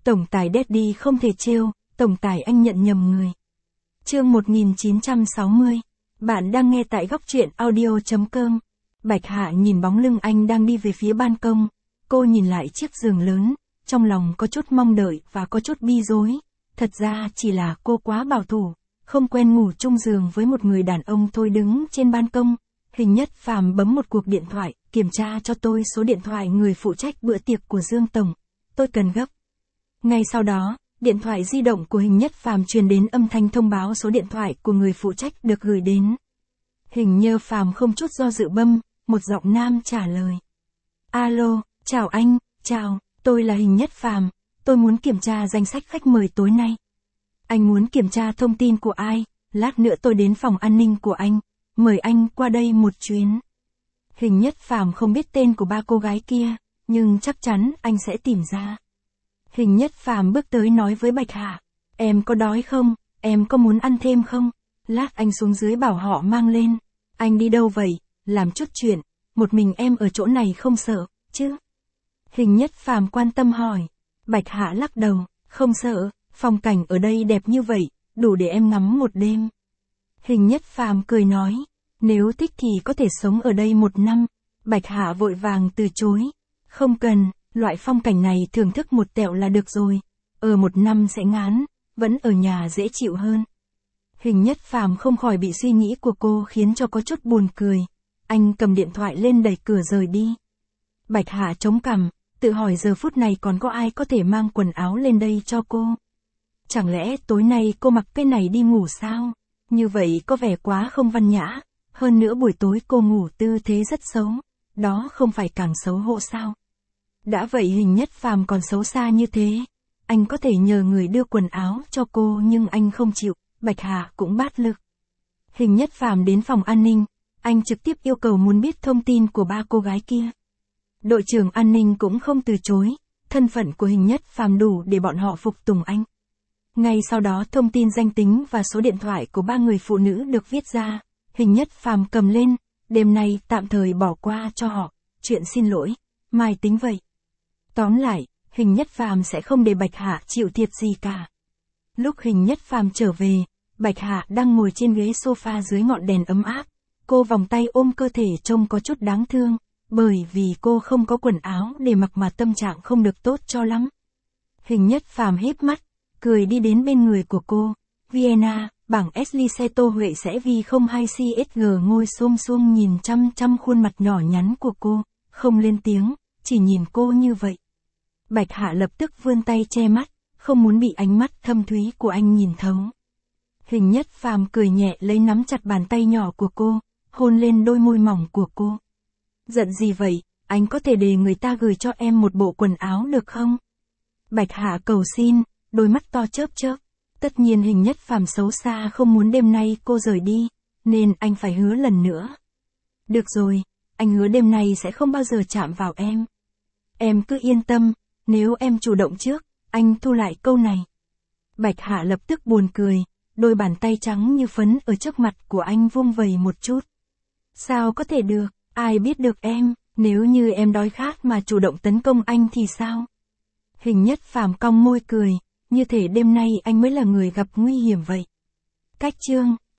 Tổng tài Daddy không thể trêu, tổng tài anh nhận nhầm người. Chương 1960. Bạn đang nghe tại góc truyện audio.com. Bạch Hạ nhìn bóng lưng anh đang đi về phía ban công. Cô nhìn lại chiếc giường lớn, trong lòng có chút mong đợi và có chút bi rối. Thật ra chỉ là cô quá bảo thủ, không quen ngủ chung giường với một người đàn ông thôi. Đứng trên ban công, Hình Nhất Phàm bấm một cuộc điện thoại, kiểm tra cho tôi số điện thoại người phụ trách bữa tiệc của Dương Tổng. Tôi cần gấp. Ngay sau đó, điện thoại di động của Hình Nhất Phàm truyền đến âm thanh thông báo số điện thoại của người phụ trách được gửi đến. Hình Như Phàm không chút do dự bấm, một giọng nam trả lời. Alo, chào anh, chào, tôi là Hình Nhất Phàm, tôi muốn kiểm tra danh sách khách mời tối nay. Anh muốn kiểm tra thông tin của ai, lát nữa tôi đến phòng an ninh của anh, mời anh qua đây một chuyến. Hình Nhất Phàm không biết tên của ba cô gái kia, nhưng chắc chắn anh sẽ tìm ra. Hình Nhất Phàm bước tới nói với Bạch Hạ, em có đói không, em có muốn ăn thêm không? Lát anh xuống dưới bảo họ mang lên. Anh đi đâu vậy? Làm chút chuyện, một mình em ở chỗ này không sợ, chứ? Hình Nhất Phàm quan tâm hỏi. Bạch Hạ lắc đầu, không sợ, phong cảnh ở đây đẹp như vậy, đủ để em ngắm một đêm. Hình Nhất Phàm cười nói, nếu thích thì có thể sống ở đây 1 năm. Bạch Hạ vội vàng từ chối. Không cần, loại phong cảnh này thưởng thức một tẹo là được rồi. Ở 1 năm sẽ ngán, vẫn ở nhà dễ chịu hơn. Hình Nhất Phàm không khỏi bị suy nghĩ của cô khiến cho có chút buồn cười. Anh cầm điện thoại lên đẩy cửa rời đi. Bạch Hạ chống cằm, tự hỏi giờ phút này còn có ai có thể mang quần áo lên đây cho cô. Chẳng lẽ tối nay cô mặc cái này đi ngủ sao? Như vậy có vẻ quá không văn nhã. Hơn nữa buổi tối cô ngủ tư thế rất xấu. Đó không phải càng xấu hổ sao? Đã vậy Hình Nhất Phàm còn xấu xa như thế. Anh có thể nhờ người đưa quần áo cho cô nhưng anh không chịu. Bạch Hạ cũng bát lực. Hình Nhất Phàm đến phòng an ninh. Anh trực tiếp yêu cầu muốn biết thông tin của ba cô gái kia. Đội trưởng an ninh cũng không từ chối. Thân phận của Hình Nhất Phàm đủ để bọn họ phục tùng anh. Ngay sau đó thông tin danh tính và số điện thoại của 3 người phụ nữ được viết ra. Hình Nhất Phàm cầm lên. Đêm nay tạm thời bỏ qua cho họ. Chuyện xin lỗi, mai tính vậy. Tóm lại, Hình Nhất Phàm sẽ không để Bạch Hạ chịu thiệt gì cả. Lúc Hình Nhất Phàm trở về, Bạch Hạ đang ngồi trên ghế sofa dưới ngọn đèn ấm áp. Cô vòng tay ôm cơ thể trông có chút đáng thương, bởi vì cô không có quần áo để mặc mà tâm trạng không được tốt cho lắm. Hình Nhất Phàm híp mắt, cười đi đến bên người của cô. Vienna, bảng Esliceto Huệ sẽ vì 02 CSG ngồi xôm xuông nhìn chăm khuôn mặt nhỏ nhắn của cô, không lên tiếng, chỉ nhìn cô như vậy. Bạch Hạ lập tức vươn tay che mắt, không muốn bị ánh mắt thâm thúy của anh nhìn thấu. Hình Nhất Phàm cười nhẹ lấy nắm chặt bàn tay nhỏ của cô, hôn lên đôi môi mỏng của cô. Giận gì vậy, anh có thể để người ta gửi cho em một bộ quần áo được không? Bạch Hạ cầu xin, đôi mắt to chớp chớp. Tất nhiên Hình Nhất Phàm xấu xa không muốn đêm nay cô rời đi, nên anh phải hứa lần nữa. Được rồi, anh hứa đêm nay sẽ không bao giờ chạm vào em. Em cứ yên tâm, nếu em chủ động trước, anh thu lại câu này. Bạch Hạ lập tức buồn cười, đôi bàn tay trắng như phấn ở trước mặt của anh vung vẩy một chút. Sao có thể được, ai biết được em, nếu như em đói khát mà chủ động tấn công anh thì sao? Hình Nhất Phàm cong môi cười, như thể đêm nay anh mới là người gặp nguy hiểm vậy. Cách chương